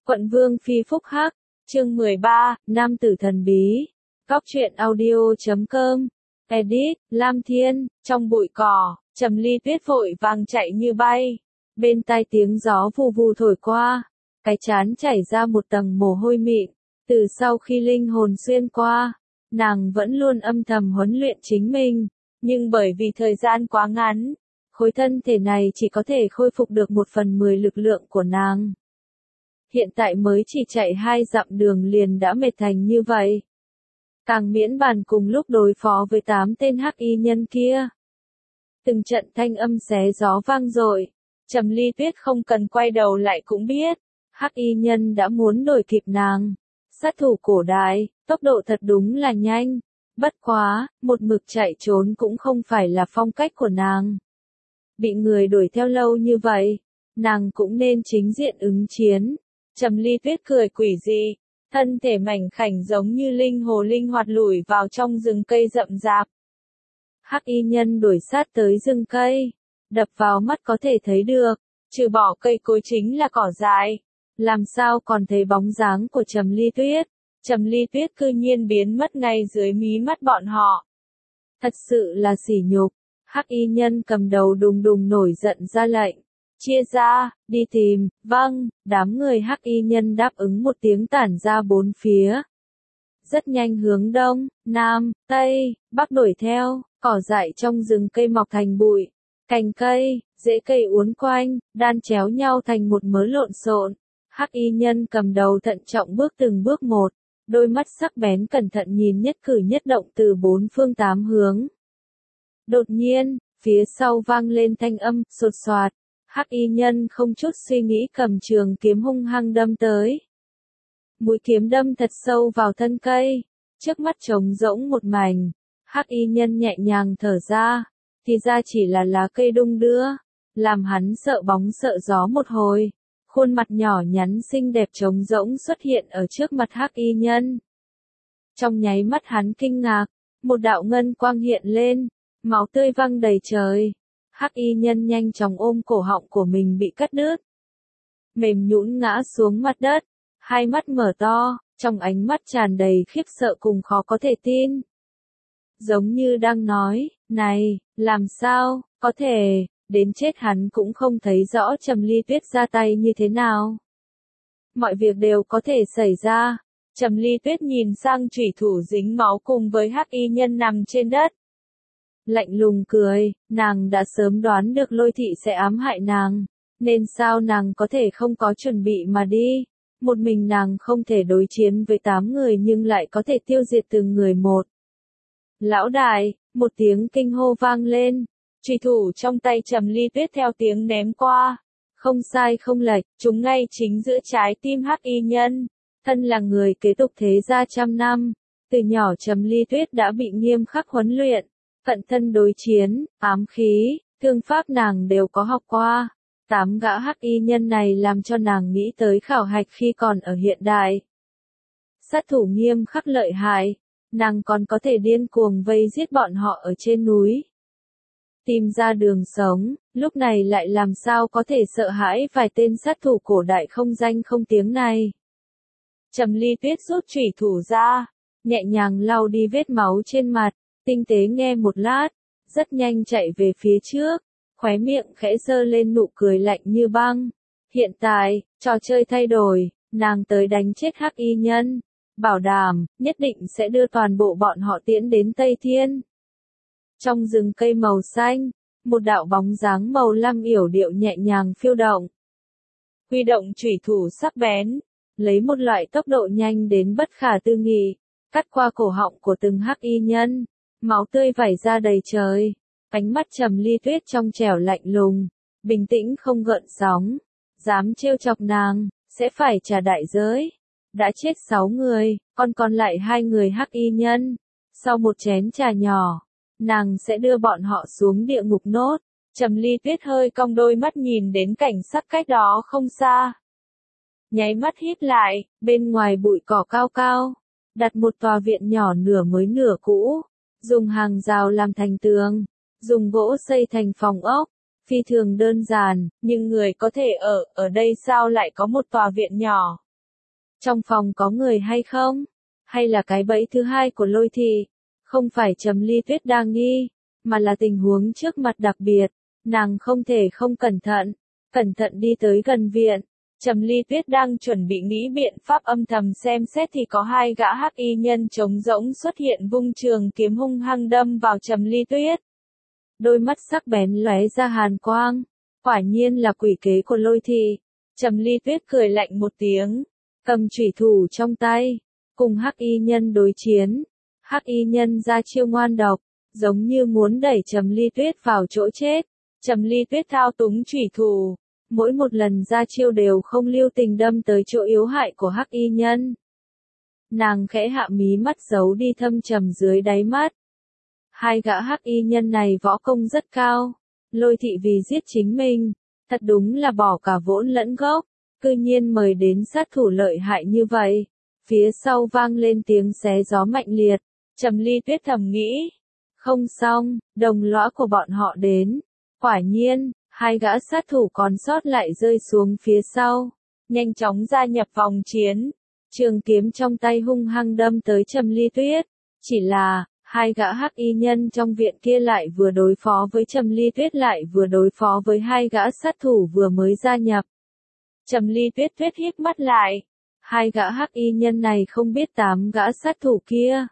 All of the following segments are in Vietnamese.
Quận Vương Phi phúc hắc, chương 13, Nam tử thần bí. Góc truyện audio.com. Edit, Lam Thiên, trong bụi cỏ, Trầm Ly Tuyết vội vàng chạy như bay. Bên tai tiếng gió vù vù thổi qua, cái trán chảy ra một tầng mồ hôi mịn. Từ sau khi linh hồn xuyên qua, nàng vẫn luôn âm thầm huấn luyện chính mình, nhưng bởi vì thời gian quá ngắn, khối thân thể này chỉ có thể khôi phục được 1/10 lực lượng của nàng. Hiện tại mới chỉ chạy 2 dặm đường liền đã mệt thành như vậy. Càng miễn bàn cùng lúc đối phó với 8 tên hắc y nhân kia. Từng trận thanh âm xé gió vang dội, Trầm Ly Tuyết không cần quay đầu lại cũng biết, hắc y nhân đã muốn đuổi kịp nàng. Sát thủ cổ đại, tốc độ thật đúng là nhanh, bất quá, một mực chạy trốn cũng không phải là phong cách của nàng. Bị người đuổi theo lâu như vậy, nàng cũng nên chính diện ứng chiến. Trầm Ly Tuyết cười quỷ dị, thân thể mảnh khảnh giống như linh hồ linh hoạt lủi vào trong rừng cây rậm rạp. Hắc y nhân đuổi sát tới rừng cây, đập vào mắt có thể thấy được, trừ bỏ cây cối chính là cỏ dại, làm sao còn thấy bóng dáng của Trầm Ly Tuyết. Trầm Ly Tuyết cư nhiên biến mất ngay dưới mí mắt bọn họ. Thật sự là sỉ nhục. Hắc y nhân cầm đầu đùng đùng nổi giận ra lệnh. Chia ra, đi tìm, vâng, đám người hắc y nhân đáp ứng một tiếng tản ra bốn phía. Rất nhanh hướng đông, nam, tây, bắc đuổi theo, cỏ dại trong rừng cây mọc thành bụi, cành cây, rễ cây uốn quanh, đan chéo nhau thành một mớ lộn xộn. Hắc y nhân cầm đầu thận trọng bước từng bước một, đôi mắt sắc bén cẩn thận nhìn nhất cử nhất động từ 4 phương 8 hướng. Đột nhiên, phía sau vang lên thanh âm, sột soạt. Hắc y nhân không chút suy nghĩ cầm trường kiếm hung hăng đâm tới. Mũi kiếm đâm thật sâu vào thân cây, trước mắt trống rỗng một mảnh. Hắc y nhân nhẹ nhàng thở ra, thì ra chỉ là lá cây đung đưa, làm hắn sợ bóng sợ gió một hồi. Khuôn mặt nhỏ nhắn xinh đẹp trống rỗng xuất hiện ở trước mặt hắc y nhân. Trong nháy mắt hắn kinh ngạc, một đạo ngân quang hiện lên, máu tươi văng đầy trời. Hắc y nhân nhanh chóng ôm cổ họng của mình bị cắt đứt. Mềm nhũn ngã xuống mặt đất, hai mắt mở to, trong ánh mắt tràn đầy khiếp sợ cùng khó có thể tin. Giống như đang nói, này, làm sao, có thể, đến chết hắn cũng không thấy rõ Trầm Ly Tuyết ra tay như thế nào. Mọi việc đều có thể xảy ra. Trầm Ly Tuyết nhìn sang chủy thủ dính máu cùng với hắc y nhân nằm trên đất. Lạnh lùng cười, nàng đã sớm đoán được Lôi Thị sẽ ám hại nàng, nên sao nàng có thể không có chuẩn bị mà đi. Một mình nàng không thể đối chiến với 8 người nhưng lại có thể tiêu diệt từng người một. Lão đại, một tiếng kinh hô vang lên, chủy thủ trong tay Trầm Ly Tuyết theo tiếng ném qua. Không sai không lệch, chúng ngay chính giữa trái tim hắc y nhân. Thân là người kế tục thế gia trăm năm, từ nhỏ Trầm Ly Tuyết đã bị nghiêm khắc huấn luyện. Cận thân đối chiến, ám khí, thương pháp nàng đều có học qua. 8 gã hắc y nhân này làm cho nàng nghĩ tới khảo hạch khi còn ở hiện đại. Sát thủ nghiêm khắc lợi hại, nàng còn có thể điên cuồng vây giết bọn họ ở trên núi. Tìm ra đường sống, lúc này lại làm sao có thể sợ hãi vài tên sát thủ cổ đại không danh không tiếng này. Trầm Ly Tuyết rút chủy thủ ra, nhẹ nhàng lau đi vết máu trên mặt. Tinh tế nghe một lát, rất nhanh chạy về phía trước, khóe miệng khẽ giơ lên nụ cười lạnh như băng. Hiện tại, trò chơi thay đổi, nàng tới đánh chết hắc y nhân, bảo đảm, nhất định sẽ đưa toàn bộ bọn họ tiễn đến Tây Thiên. Trong rừng cây màu xanh, một đạo bóng dáng màu lam yểu điệu nhẹ nhàng phiêu động. Huy động chủy thủ sắc bén, lấy một loại tốc độ nhanh đến bất khả tư nghị, cắt qua cổ họng của từng hắc y nhân. Máu tươi vẩy ra đầy trời, ánh mắt Trầm Ly Tuyết trong trẻo lạnh lùng, bình tĩnh không gợn sóng, dám trêu chọc nàng, sẽ phải trả đại giới. Đã chết 6 người, còn lại 2 người hắc y nhân. Sau một chén trà nhỏ, nàng sẽ đưa bọn họ xuống địa ngục nốt. Trầm Ly Tuyết hơi cong đôi mắt nhìn đến cảnh sắc cách đó không xa. Nháy mắt híp lại, bên ngoài bụi cỏ cao cao, đặt một tòa viện nhỏ nửa mới nửa cũ. Dùng hàng rào làm thành tường, dùng gỗ xây thành phòng ốc, phi thường đơn giản, nhưng người có thể ở đây sao lại có một tòa viện nhỏ. Trong phòng có người hay không? Hay là cái bẫy thứ hai của Lôi Thị? Không phải Trầm Ly Tuyết đang nghi, mà là tình huống trước mặt đặc biệt, nàng không thể không cẩn thận đi tới gần viện. Trầm Ly Tuyết đang chuẩn bị nghĩ biện pháp âm thầm xem xét thì có hai gã hắc y nhân trống rỗng xuất hiện vung trường kiếm hung hăng đâm vào Trầm Ly Tuyết. Đôi mắt sắc bén lóe ra hàn quang, quả nhiên là quỷ kế của Lôi Thị. Trầm Ly Tuyết cười lạnh một tiếng, cầm chủy thủ trong tay, cùng hắc y nhân đối chiến. Hắc y nhân ra chiêu ngoan độc, giống như muốn đẩy Trầm Ly Tuyết vào chỗ chết. Trầm Ly Tuyết thao túng chủy thủ, mỗi một lần ra chiêu đều không lưu tình đâm tới chỗ yếu hại của hắc y nhân. Nàng khẽ hạ mí mắt giấu đi thâm trầm dưới đáy mắt. Hai gã hắc y nhân này võ công rất cao, Lôi Thị vì giết chính mình, thật đúng là bỏ cả vốn lẫn gốc, cư nhiên mời đến sát thủ lợi hại như vậy. Phía sau vang lên tiếng xé gió mạnh liệt, Trầm Ly Tuyết thầm nghĩ, không xong, đồng lõa của bọn họ đến. Quả nhiên, hai gã sát thủ còn sót lại rơi xuống phía sau, nhanh chóng gia nhập vòng chiến. Trường kiếm trong tay hung hăng đâm tới Trầm Ly Tuyết. Chỉ là, hai gã hắc y nhân trong viện kia lại vừa đối phó với Trầm Ly Tuyết lại vừa đối phó với hai gã sát thủ vừa mới gia nhập. Trầm Ly Tuyết híp mắt lại. Hai gã hắc y nhân này không biết 8 gã sát thủ kia.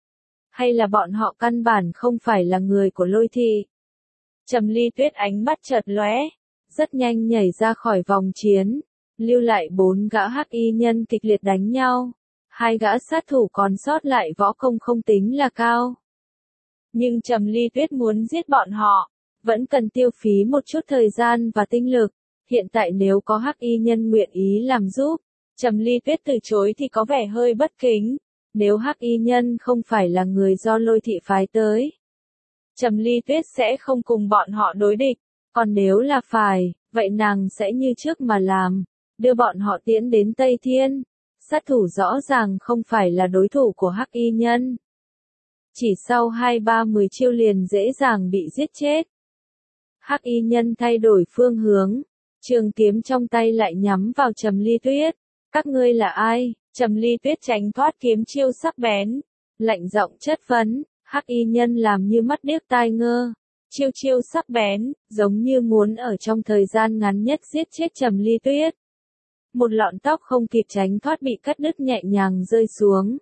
Hay là bọn họ căn bản không phải là người của Lôi Thị. Trầm Ly Tuyết ánh mắt chợt lóe, rất nhanh nhảy ra khỏi vòng chiến, lưu lại 4 gã hắc y nhân kịch liệt đánh nhau. Hai gã sát thủ còn sót lại võ công không tính là cao. Nhưng Trầm Ly Tuyết muốn giết bọn họ, vẫn cần tiêu phí một chút thời gian và tinh lực. Hiện tại nếu có hắc y nhân nguyện ý làm giúp, Trầm Ly Tuyết từ chối thì có vẻ hơi bất kính. Nếu hắc y nhân không phải là người do Lôi Thị phái tới, Trầm Ly Tuyết sẽ không cùng bọn họ đối địch. Còn nếu là phải, vậy nàng sẽ như trước mà làm, đưa bọn họ tiến đến Tây Thiên. Sát thủ rõ ràng không phải là đối thủ của hắc y nhân. Chỉ sau 2-30 chiêu liền dễ dàng bị giết chết. Hắc y nhân thay đổi phương hướng, trường kiếm trong tay lại nhắm vào Trầm Ly Tuyết. Các ngươi là ai? Trầm Ly Tuyết tránh thoát kiếm chiêu sắc bén, lạnh giọng chất vấn. Hắc y nhân làm như mắt điếc tai ngơ, chiêu sắc bén, giống như muốn ở trong thời gian ngắn nhất giết chết Trầm Ly Tuyết. Một lọn tóc không kịp tránh thoát bị cắt đứt nhẹ nhàng rơi xuống.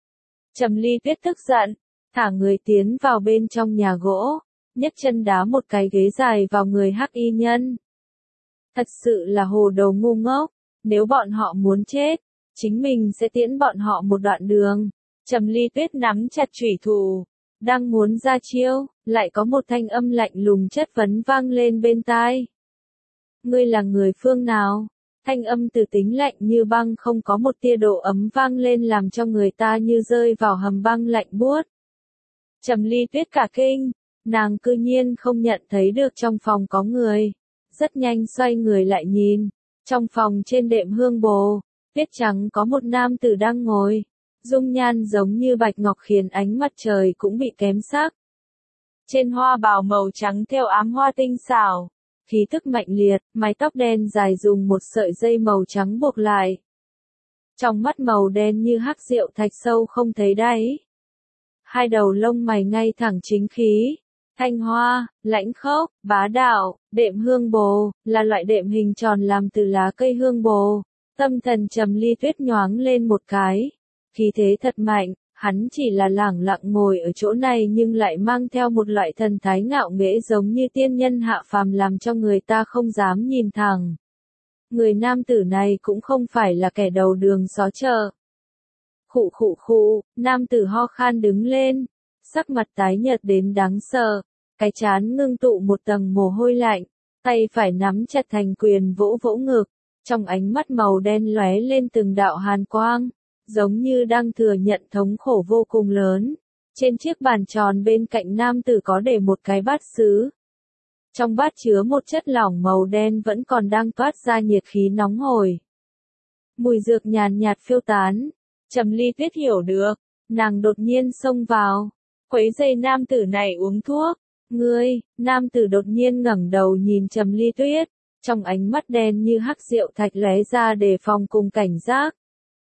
Trầm Ly Tuyết tức giận, thả người tiến vào bên trong nhà gỗ, nhấc chân đá một cái ghế dài vào người hắc y nhân. Thật sự là hồ đồ ngu ngốc, nếu bọn họ muốn chết, chính mình sẽ tiễn bọn họ một đoạn đường. Trầm Ly Tuyết nắm chặt chủy thủ, đang muốn ra chiêu, lại có một thanh âm lạnh lùng chất vấn vang lên bên tai. Ngươi là người phương nào? Thanh âm từ tính lạnh như băng không có một tia độ ấm vang lên làm cho người ta như rơi vào hầm băng lạnh buốt. Trầm Ly Tuyết cả kinh, nàng cư nhiên không nhận thấy được trong phòng có người. Rất nhanh xoay người lại nhìn, trong phòng trên đệm hương bồ, tuyết trắng có một nam tử đang ngồi. Dung nhan giống như bạch ngọc khiến ánh mặt trời cũng bị kém sắc. Trên hoa bào màu trắng thêu ám hoa tinh xảo, khí tức mạnh liệt, mái tóc đen dài dùng một sợi dây màu trắng buộc lại. Trong mắt màu đen như hắc rượu thạch sâu không thấy đáy. Hai đầu lông mày ngay thẳng chính khí, thanh hoa, lãnh khốc, bá đạo. Đệm hương bồ là loại đệm hình tròn làm từ lá cây hương bồ. Tâm thần Trầm Ly Tuyết nhoáng lên một cái. Khí thế thật mạnh, hắn chỉ là lẳng lặng ngồi ở chỗ này nhưng lại mang theo một loại thần thái ngạo nghễ giống như tiên nhân hạ phàm làm cho người ta không dám nhìn thẳng. Người nam tử này cũng không phải là kẻ đầu đường xó chợ. Khụ, nam tử ho khan đứng lên, sắc mặt tái nhợt đến đáng sợ, cái trán ngưng tụ một tầng mồ hôi lạnh, tay phải nắm chặt thành quyền vỗ vỗ ngực, trong ánh mắt màu đen lóe lên từng đạo hàn quang. Giống như đang thừa nhận thống khổ vô cùng lớn. Trên chiếc bàn tròn bên cạnh nam tử có để một cái bát sứ. Trong bát chứa một chất lỏng màu đen vẫn còn đang toát ra nhiệt khí nóng hổi. Mùi dược nhàn nhạt phiêu tán. Trầm Ly Tuyết hiểu được, nàng đột nhiên xông vào, quấy rầy nam tử này uống thuốc. Ngươi, nam tử đột nhiên ngẩng đầu nhìn Trầm Ly Tuyết, trong ánh mắt đen như hắc rượu thạch lóe ra đề phòng cùng cảnh giác.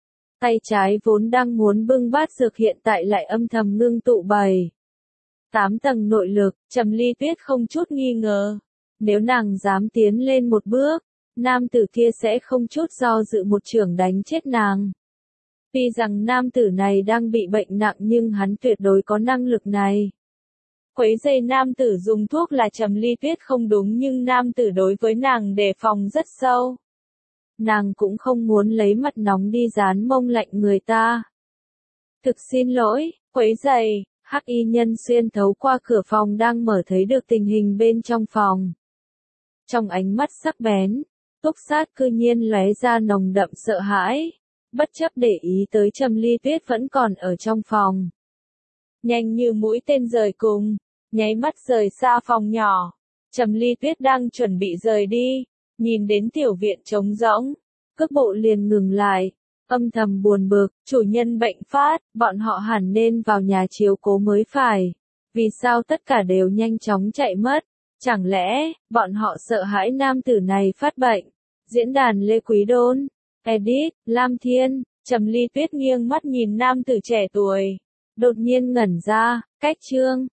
Tay trái vốn đang muốn bưng bát dược hiện tại lại âm thầm ngưng tụ 8 tầng nội lực, Trầm Ly Tuyết không chút nghi ngờ. Nếu nàng dám tiến lên một bước, nam tử kia sẽ không chút do dự một chưởng đánh chết nàng. Tuy rằng nam tử này đang bị bệnh nặng nhưng hắn tuyệt đối có năng lực này. Quấy rầy nam tử dùng thuốc là Trầm Ly Tuyết không đúng nhưng nam tử đối với nàng đề phòng rất sâu. Nàng cũng không muốn lấy mặt nóng đi dán mông lạnh người ta. Thực xin lỗi, quấy rầy. Hắc y nhân xuyên thấu qua cửa phòng đang mở thấy được tình hình bên trong phòng. Trong ánh mắt sắc bén, túc sát cư nhiên lóe ra nồng đậm sợ hãi, bất chấp để ý tới Trầm Ly Tuyết vẫn còn ở trong phòng. Nhanh như mũi tên rời cùng, nháy mắt rời xa phòng nhỏ. Trầm Ly Tuyết đang chuẩn bị rời đi, nhìn đến tiểu viện trống rỗng, cước bộ liền ngừng lại. Âm thầm buồn bực, chủ nhân bệnh phát, bọn họ hẳn nên vào nhà chiếu cố mới phải. Vì sao tất cả đều nhanh chóng chạy mất? Chẳng lẽ, bọn họ sợ hãi nam tử này phát bệnh? Diễn đàn Lê Quý Đôn, Edit, Lam Thiên, Trầm Ly Tuyết nghiêng mắt nhìn nam tử trẻ tuổi. Đột nhiên ngẩn ra, cách chương.